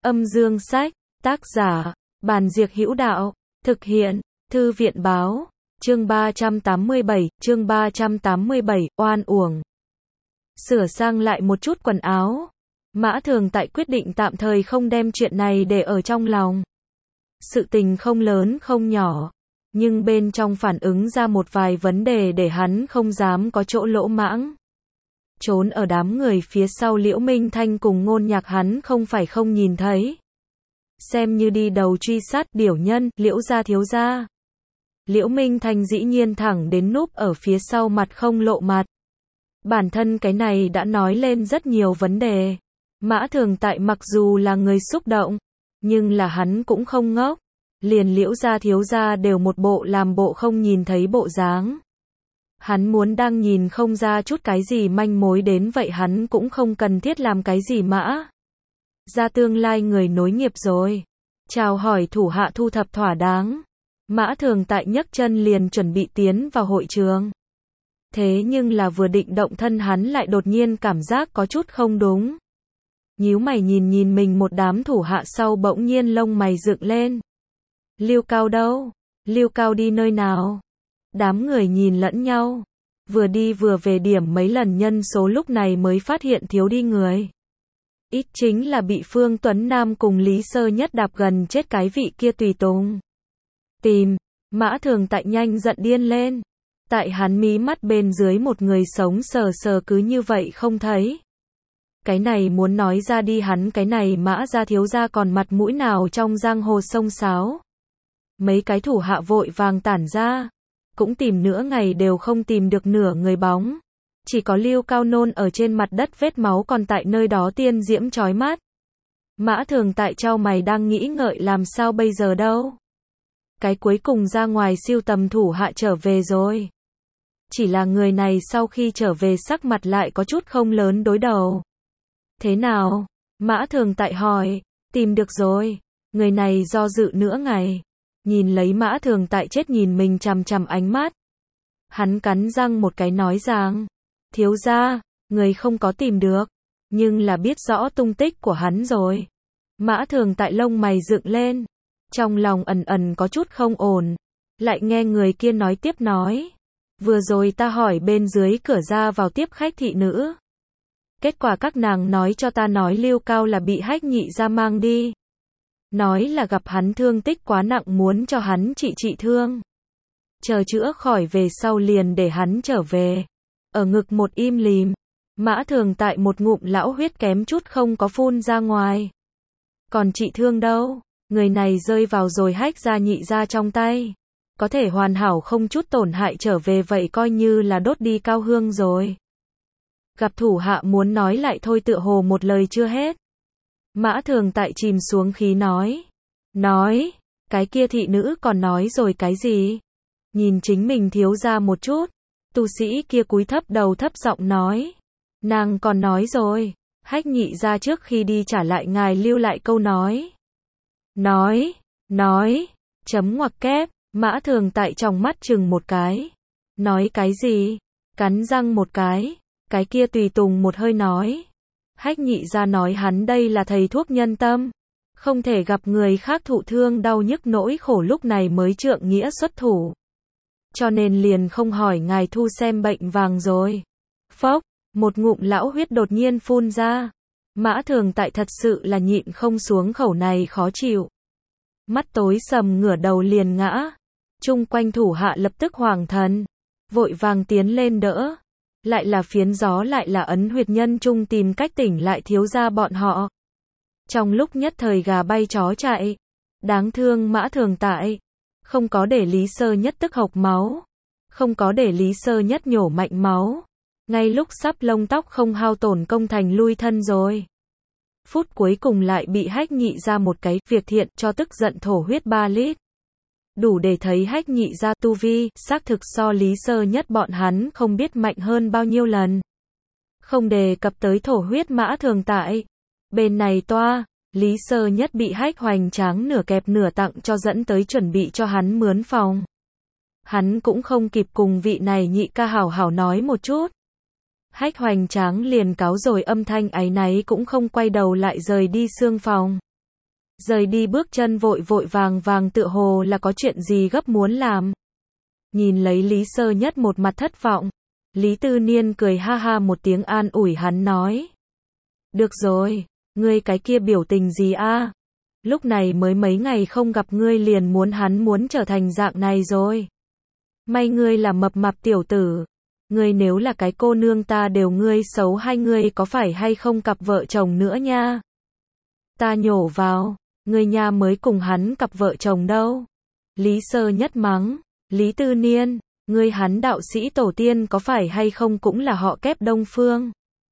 Âm dương sách, tác giả, Bàn Diệc Hữu Đạo, thực hiện, Thư viện báo, chương 387, oan uổng. Sửa sang lại một chút quần áo. Mã Thường Tại quyết định tạm thời không đem chuyện này để ở trong lòng. Sự tình không lớn không nhỏ, nhưng bên trong phản ứng ra một vài vấn đề để hắn không dám có chỗ lỗ mãng. Trốn ở đám người phía sau Liễu Minh Thanh cùng Ngôn Nhạc hắn không phải không nhìn thấy. Xem như đi đầu truy sát điểu nhân, Liễu gia thiếu gia. Liễu Minh Thanh dĩ nhiên thẳng đến núp ở phía sau mặt không lộ mặt. Bản thân cái này đã nói lên rất nhiều vấn đề. Mã Thường Tại mặc dù là người xúc động, nhưng là hắn cũng không ngốc. Liền Liễu gia thiếu gia đều một bộ làm bộ không nhìn thấy bộ dáng. Hắn muốn đang nhìn không ra chút cái gì manh mối đến vậy hắn cũng không cần thiết làm cái gì mã. Ra tương lai người nối nghiệp rồi. Chào hỏi thủ hạ thu thập thỏa đáng. Mã Thường Tại nhấc chân liền chuẩn bị tiến vào hội trường. Thế nhưng là vừa định động thân hắn lại đột nhiên cảm giác có chút không đúng. Nhíu mày nhìn mình một đám thủ hạ sau bỗng nhiên lông mày dựng lên. Lưu Cao đâu? Lưu Cao đi nơi nào? Đám người nhìn lẫn nhau. Vừa đi vừa về điểm mấy lần nhân số lúc này mới phát hiện thiếu đi người. Ít chính là bị Phương Tuấn Nam cùng Lý Sơ Nhất đạp gần chết cái vị kia tùy tùng. Tìm, Mã Thường Tại nhanh giận điên lên. Tại hắn mí mắt bên dưới một người sống sờ sờ cứ như vậy không thấy. Cái này muốn nói ra đi hắn cái này Mã gia thiếu gia còn mặt mũi nào trong giang hồ sông sáo. Mấy cái thủ hạ vội vàng tản ra. Cũng tìm nửa ngày đều không tìm được nửa người bóng. Chỉ có Lưu Cao nôn ở trên mặt đất vết máu còn tại nơi đó tiên diễm chói mắt. Mã Thường Tại chau mày đang nghĩ ngợi làm sao bây giờ đâu. Cái cuối cùng ra ngoài siêu tầm thủ hạ trở về rồi. Chỉ là người này sau khi trở về sắc mặt lại có chút không lớn đối đầu. Thế nào? Mã Thường Tại hỏi. Tìm được rồi. Người này do dự nửa ngày. Nhìn lấy Mã Thường Tại chết nhìn mình chằm chằm ánh mắt. Hắn cắn răng một cái nói rằng. Thiếu gia, người không có tìm được. Nhưng là biết rõ tung tích của hắn rồi. Mã Thường Tại lông mày dựng lên. Trong lòng ẩn ẩn có chút không ổn. Lại nghe người kia nói tiếp nói. Vừa rồi ta hỏi bên dưới cửa ra vào tiếp khách thị nữ. Kết quả các nàng nói cho ta nói Lưu Cao là bị Hách Nhị gia mang đi. Nói là gặp hắn thương tích quá nặng muốn cho hắn trị thương. Chờ chữa khỏi về sau liền để hắn trở về. Ở ngực một im lìm. Mã Thường Tại một ngụm lão huyết kém chút không có phun ra ngoài. Còn trị thương đâu? Người này rơi vào rồi Hách gia Nhị gia trong tay. Có thể hoàn hảo không chút tổn hại trở về vậy coi như là đốt đi cao hương rồi. Gặp thủ hạ muốn nói lại thôi tựa hồ một lời chưa hết. Mã Thường Tại chìm xuống khí nói. Nói, cái kia thị nữ còn nói rồi cái gì? Nhìn chính mình thiếu gia một chút. Tu sĩ kia cúi thấp đầu thấp giọng nói. Nàng còn nói rồi. Hách Nhị gia trước khi đi trả lại ngài lưu lại câu nói. Nói. Chấm ngoặc kép. Mã Thường Tại trong mắt chừng một cái. Nói cái gì? Cắn răng một cái. Cái kia tùy tùng một hơi nói. Hách Nhị gia nói hắn đây là thầy thuốc nhân tâm. Không thể gặp người khác thụ thương đau nhức nỗi khổ lúc này mới trượng nghĩa xuất thủ. Cho nên liền không hỏi ngài thu xem bệnh vàng rồi. Phốc, một ngụm lão huyết đột nhiên phun ra. Mã Thường Tại thật sự là nhịn không xuống khẩu này khó chịu. Mắt tối sầm ngửa đầu liền ngã. Chung quanh thủ hạ lập tức hoảng thần. Vội vàng tiến lên đỡ. Lại là phiến gió lại là ấn huyệt nhân trung tìm cách tỉnh lại thiếu gia bọn họ. Trong lúc nhất thời gà bay chó chạy. Đáng thương Mã Thường Tại. Không có để Lý Sơ Nhất tức hộc máu. Không có để Lý Sơ Nhất nhổ mạnh máu. Ngay lúc sắp lông tóc không hao tổn công thành lui thân rồi. Phút cuối cùng lại bị Hách Nhị ra một cái việc thiện cho tức giận thổ huyết 3 lít. Đủ để thấy Hách Nhị ra tu vi, xác thực so Lý Sơ Nhất bọn hắn không biết mạnh hơn bao nhiêu lần. Không đề cập tới thổ huyết Mã Thường Tại. Bên này toa, Lý Sơ Nhất bị Hách Hoành Tráng nửa kẹp nửa tặng cho dẫn tới chuẩn bị cho hắn mướn phòng. Hắn cũng không kịp cùng vị này nhị ca hảo hảo nói một chút. Hách Hoành Tráng liền cáo rồi âm thanh áy náy cũng không quay đầu lại rời đi xương phòng. Rời đi bước chân vội vội vàng vàng tựa hồ là có chuyện gì gấp muốn làm. Nhìn lấy Lý Sơ Nhất một mặt thất vọng. Lý Tư Niên cười ha ha một tiếng an ủi hắn nói. Được rồi, ngươi cái kia biểu tình gì a? Lúc này mới mấy ngày không gặp ngươi liền muốn trở thành dạng này rồi. May ngươi là mập mạp tiểu tử. Ngươi nếu là cái cô nương ta đều ngươi xấu hay ngươi có phải hay không cặp vợ chồng nữa nha. Ta nhổ vào, ngươi nha mới cùng hắn cặp vợ chồng đâu. Lý Sơ Nhất mắng, Lý Tư Niên, ngươi hắn đạo sĩ tổ tiên có phải hay không cũng là họ Kép Đông Phương.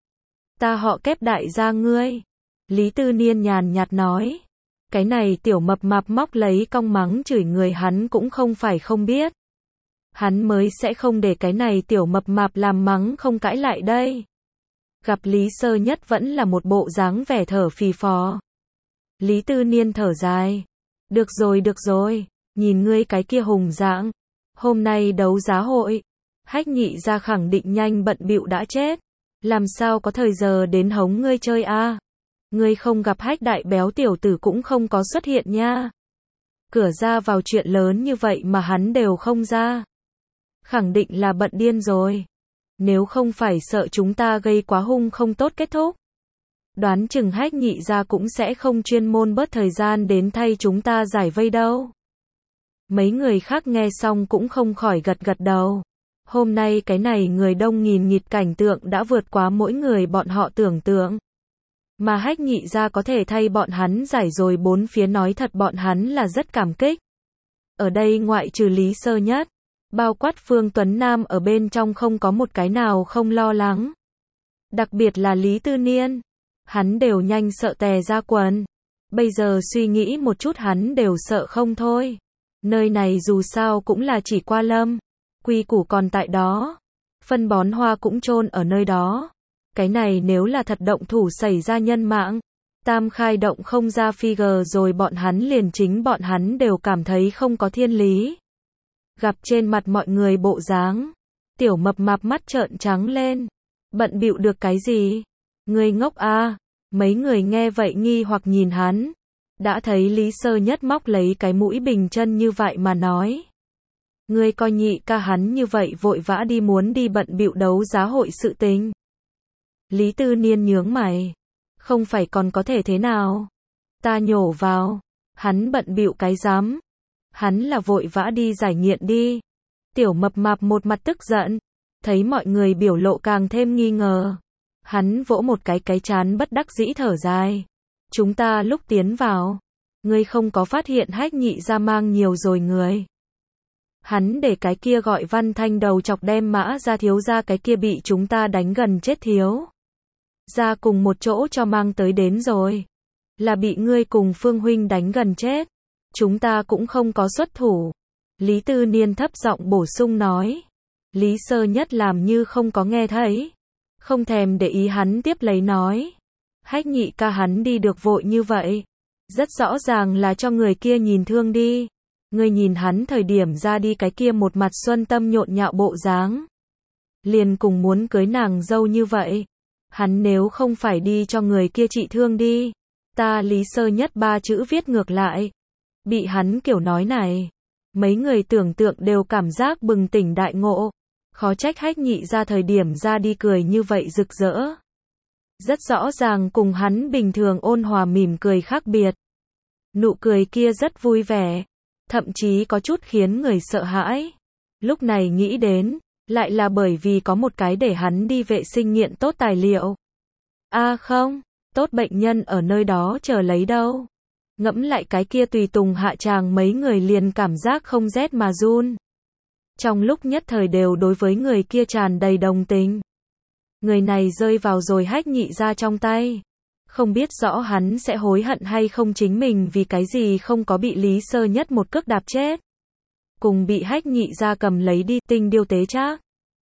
Ta họ Kép đại gia ngươi. Lý Tư Niên nhàn nhạt nói. Cái này tiểu mập mạp móc lấy cong mắng chửi người hắn cũng không phải không biết. Hắn mới sẽ không để cái này tiểu mập mạp làm mắng không cãi lại đây. Gặp Lý Sơ Nhất vẫn là một bộ dáng vẻ thở phì phò. Lý Tư Niên thở dài. Được rồi, nhìn ngươi cái kia hùng dạng. Hôm nay đấu giá hội. Hách Nhị gia khẳng định nhanh bận bịu đã chết. Làm sao có thời giờ đến hống ngươi chơi a? Ngươi không gặp Hách đại béo tiểu tử cũng không có xuất hiện nha. Cửa ra vào chuyện lớn như vậy mà hắn đều không ra. Khẳng định là bận điên rồi. Nếu không phải sợ chúng ta gây quá hung không tốt kết thúc. Đoán chừng Hách Nhị gia cũng sẽ không chuyên môn bớt thời gian đến thay chúng ta giải vây đâu. Mấy người khác nghe xong cũng không khỏi gật gật đầu. Hôm nay cái này người đông nghìn nghịt cảnh tượng đã vượt quá mỗi người bọn họ tưởng tượng. Mà Hách Nhị gia có thể thay bọn hắn giải rồi bốn phía nói thật bọn hắn là rất cảm kích. Ở đây ngoại trừ Lý Sơ Nhất, bao quát Phương Tuấn Nam ở bên trong không có một cái nào không lo lắng. Đặc biệt là Lý Tư Niên. Hắn đều nhanh sợ tè ra quần. Bây giờ suy nghĩ một chút hắn đều sợ không thôi. Nơi này dù sao cũng là chỉ qua lâm. Quy củ còn tại đó. Phân bón hoa cũng chôn ở nơi đó. Cái này nếu là thật động thủ xảy ra nhân mạng. Tam khai động không ra figure rồi bọn hắn liền chính bọn hắn đều cảm thấy không có thiên lý. Gặp trên mặt mọi người bộ dáng. Tiểu mập mạp mắt trợn trắng lên. Bận bịu được cái gì? Ngươi ngốc a? Mấy người nghe vậy nghi hoặc nhìn hắn. Đã thấy Lý Sơ Nhất móc lấy cái mũi bình chân như vậy mà nói. Ngươi coi Nhị ca hắn như vậy vội vã đi muốn đi bận bịu đấu giá hội sự tình. Lý Tư Niên nhướng mày. Không phải còn có thể thế nào? Ta nhổ vào. Hắn bận bịu cái dám. Hắn là vội vã đi giải nghiện đi. Tiểu mập mạp một mặt tức giận. Thấy mọi người biểu lộ càng thêm nghi ngờ. Hắn vỗ một cái trán bất đắc dĩ thở dài. Chúng ta lúc tiến vào. Ngươi không có phát hiện Hách Nhị gia mang nhiều rồi người. Hắn để cái kia gọi Văn Thanh đầu chọc đem Mã gia thiếu gia cái kia bị chúng ta đánh gần chết thiếu. Ra cùng một chỗ cho mang tới đến rồi. Là bị ngươi cùng Phương huynh đánh gần chết. Chúng ta cũng không có xuất thủ. Lý Tư Niên thấp giọng bổ sung nói. Lý Sơ Nhất làm như không có nghe thấy. Không thèm để ý hắn tiếp lấy nói. Hách Nhị ca hắn đi được vội như vậy. Rất rõ ràng là cho người kia nhìn thương đi. Ngươi nhìn hắn thời điểm ra đi cái kia một mặt xuân tâm nhộn nhạo bộ dáng. Liền cùng muốn cưới nàng dâu như vậy. Hắn nếu không phải đi cho người kia trị thương đi. Ta Lý Sơ Nhất ba chữ viết ngược lại. Bị hắn kiểu nói này. Mấy người tưởng tượng đều cảm giác bừng tỉnh đại ngộ. Khó trách Hách Nhị ra thời điểm ra đi cười như vậy rực rỡ. Rất rõ ràng cùng hắn bình thường ôn hòa mỉm cười khác biệt. Nụ cười kia rất vui vẻ. Thậm chí có chút khiến người sợ hãi. Lúc này nghĩ đến, lại là bởi vì có một cái để hắn đi vệ sinh nghiện tốt tài liệu. Không, tốt bệnh nhân ở nơi đó chờ lấy đâu. Ngẫm lại cái kia tùy tùng hạ tràng mấy người liền cảm giác không rét mà run. Trong lúc nhất thời đều đối với người kia tràn đầy đồng tình. Người này rơi vào rồi Hách Nhị ra trong tay. Không biết rõ hắn sẽ hối hận hay không chính mình vì cái gì không có bị Lý Sơ Nhất một cước đạp chết. Cùng bị Hách Nhị ra cầm lấy đi tinh điêu tế trác.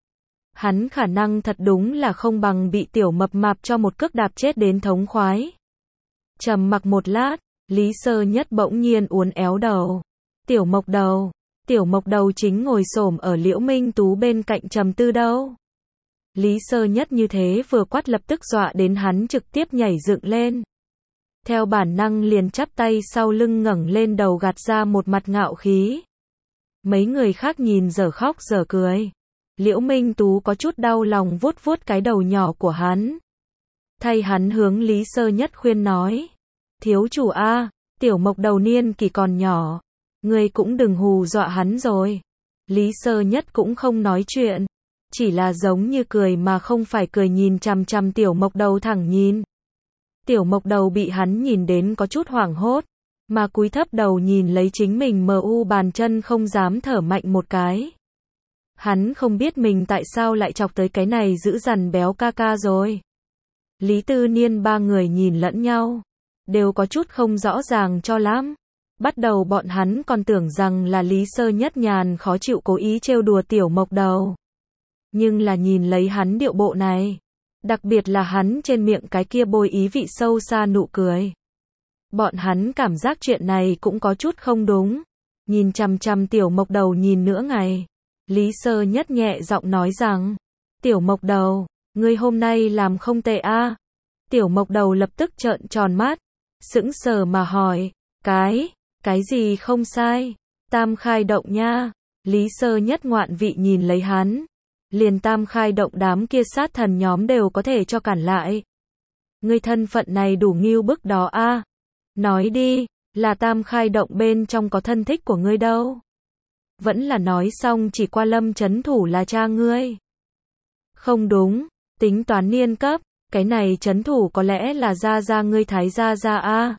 Hắn khả năng thật đúng là không bằng bị tiểu mập mạp cho một cước đạp chết đến thống khoái. Trầm mặc một lát, Lý Sơ Nhất bỗng nhiên uốn éo đầu. Tiểu Mộc Đầu chính ngồi xổm ở Liễu Minh Tú bên cạnh trầm tư đâu. Lý Sơ Nhất như thế vừa quát lập tức dọa đến hắn trực tiếp nhảy dựng lên. theo bản năng liền chắp tay sau lưng ngẩng lên đầu gạt ra một mặt ngạo khí. Mấy người khác nhìn dở khóc dở cười. Liễu Minh Tú có chút đau lòng vuốt vuốt cái đầu nhỏ của hắn. Thay hắn hướng Lý Sơ Nhất khuyên nói. Thiếu chủ a, tiểu mộc đầu niên kỳ còn nhỏ. Ngươi cũng đừng hù dọa hắn rồi. Lý Sơ Nhất cũng không nói chuyện. Chỉ là giống như cười mà không phải cười nhìn chằm chằm tiểu mộc đầu thẳng nhìn. Tiểu mộc đầu bị hắn nhìn đến có chút hoảng hốt. Mà cúi thấp đầu nhìn lấy chính mình mờ u bàn chân không dám thở mạnh một cái. Hắn không biết mình tại sao lại chọc tới cái này dữ dằn béo ca ca rồi. Lý Tư Niên ba người nhìn lẫn nhau. Đều có chút không rõ ràng cho lắm. Bắt đầu bọn hắn còn tưởng rằng là Lý Sơ Nhất nhàn khó chịu cố ý trêu đùa tiểu mộc đầu. Nhưng là nhìn lấy hắn điệu bộ này. Đặc biệt là hắn trên miệng cái kia bôi ý vị sâu xa nụ cười. Bọn hắn cảm giác chuyện này cũng có chút không đúng. Nhìn chằm chằm tiểu mộc đầu nhìn nửa ngày. Lý Sơ Nhất nhẹ giọng nói rằng. Tiểu mộc đầu, ngươi hôm nay làm không tệ a. Tiểu mộc đầu lập tức trợn tròn mắt. Sững sờ mà hỏi. Cái gì không sai? Tam khai động nha. Lý Sơ Nhất ngoạn vị nhìn lấy hắn. Liền tam khai động đám kia sát thần nhóm đều có thể cho cản lại. Ngươi thân phận này đủ nghiêu bức đó a. Nói đi, là tam khai động bên trong có thân thích của ngươi đâu? Vẫn là nói xong chỉ qua Lâm Chấn Thủ là cha ngươi. Không đúng, tính toán niên cấp, cái này Chấn Thủ có lẽ là gia ngươi Thái gia a.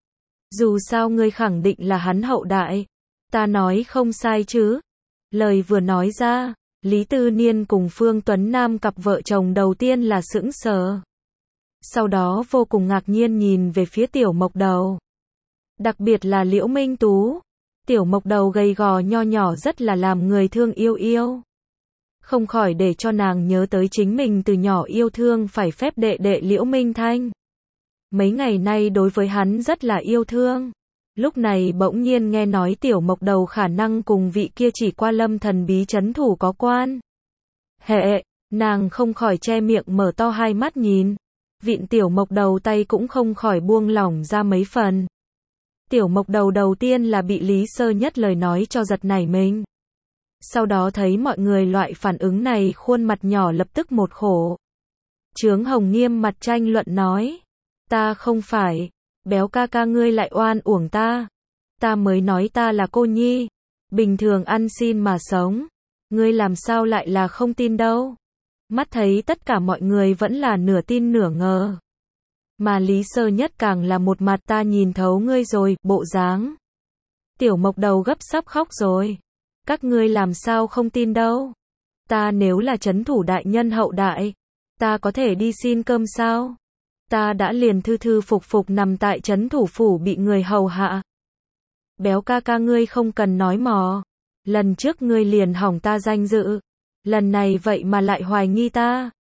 Dù sao ngươi khẳng định là hắn hậu đại. Ta nói không sai chứ. Lời vừa nói ra, Lý Tư Niên cùng Phương Tuấn Nam cặp vợ chồng đầu tiên là sững sờ. Sau đó vô cùng ngạc nhiên nhìn về phía tiểu mộc đầu. Đặc biệt là Liễu Minh Tú. Tiểu mộc đầu gầy gò nho nhỏ rất là làm người thương yêu. Không khỏi để cho nàng nhớ tới chính mình từ nhỏ yêu thương phải phép đệ đệ Liễu Minh Thanh. Mấy ngày nay đối với hắn rất là yêu thương. Lúc này bỗng nhiên nghe nói tiểu mộc đầu khả năng cùng vị kia chỉ qua Lâm thần bí Chấn Thủ có quan. Hệ, nàng không khỏi che miệng mở to hai mắt nhìn. Vịn tiểu mộc đầu tay cũng không khỏi buông lỏng ra mấy phần. Tiểu mộc đầu đầu tiên là bị Lý Sơ Nhất lời nói cho giật nảy mình. Sau đó thấy mọi người loại phản ứng này khuôn mặt nhỏ lập tức một khổ. Chướng Hồng nghiêm mặt tranh luận nói. Ta không phải, béo ca ca ngươi lại oan uổng ta. Ta mới nói ta là cô nhi. Bình thường ăn xin mà sống. Ngươi làm sao lại là không tin đâu. Mắt thấy tất cả mọi người vẫn là nửa tin nửa ngờ. Mà Lý Sơ Nhất càng là một mặt ta nhìn thấu ngươi rồi, bộ dáng. Tiểu mộc đầu gấp sắp khóc rồi. Các ngươi làm sao không tin đâu. Ta nếu là Chấn Thủ đại nhân hậu đại, ta có thể đi xin cơm sao? Ta đã liền thư thư phục phục nằm tại Chấn Thủ phủ bị người hầu hạ. Béo ca ca ngươi không cần nói mò. Lần trước ngươi liền hỏng ta danh dự. Lần này vậy mà lại hoài nghi ta.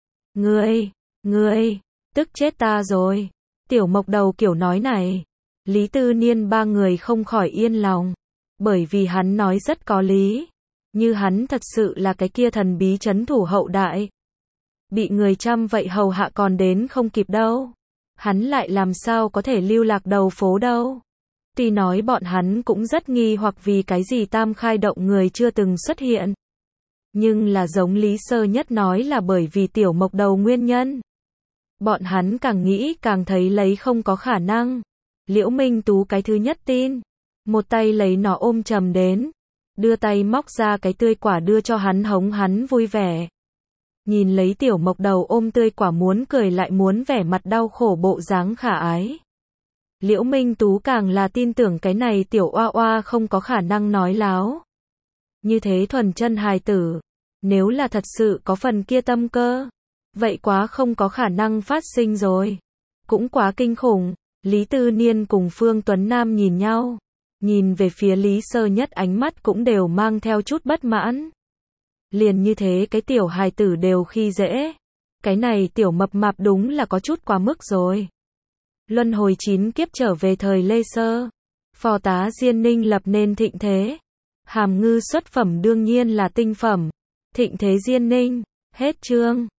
Ngươi, tức chết ta rồi. Tiểu mộc đầu kiểu nói này. Lý Tư Niên ba người không khỏi yên lòng. Bởi vì hắn nói rất có lý. Như hắn thật sự là cái kia thần bí Chấn Thủ hậu đại. Bị người chăm vậy hầu hạ còn đến không kịp đâu. Hắn lại làm sao có thể lưu lạc đầu phố đâu. Tuy nói bọn hắn cũng rất nghi hoặc vì cái gì tam khai động người chưa từng xuất hiện. Nhưng là giống Lý Sơ Nhất nói là bởi vì tiểu mộc đầu nguyên nhân. Bọn hắn càng nghĩ càng thấy lấy không có khả năng. Liễu Minh Tú cái thứ nhất tin. Một tay lấy nó ôm chầm đến. Đưa tay móc ra cái tươi quả đưa cho hắn hống hắn vui vẻ. Nhìn lấy tiểu mộc đầu ôm tươi quả muốn cười lại muốn vẻ mặt đau khổ bộ dáng khả ái. Liễu Minh Tú càng là tin tưởng cái này tiểu oa oa không có khả năng nói láo. Như thế thuần chân hài tử. Nếu là thật sự có phần kia tâm cơ. Vậy quá không có khả năng phát sinh rồi. Cũng quá kinh khủng. Lý Tư Niên cùng Phương Tuấn Nam nhìn nhau. Nhìn về phía Lý Sơ Nhất ánh mắt cũng đều mang theo chút bất mãn. Liền như thế cái tiểu hài tử đều khi dễ. Cái này tiểu mập mạp đúng là có chút quá mức rồi. Luân hồi 9 kiếp trở về thời Lê Sơ. Phò tá Diên Ninh lập nên thịnh thế. Hàm ngư xuất phẩm đương nhiên là tinh phẩm. Thịnh thế Diên Ninh. Hết chương.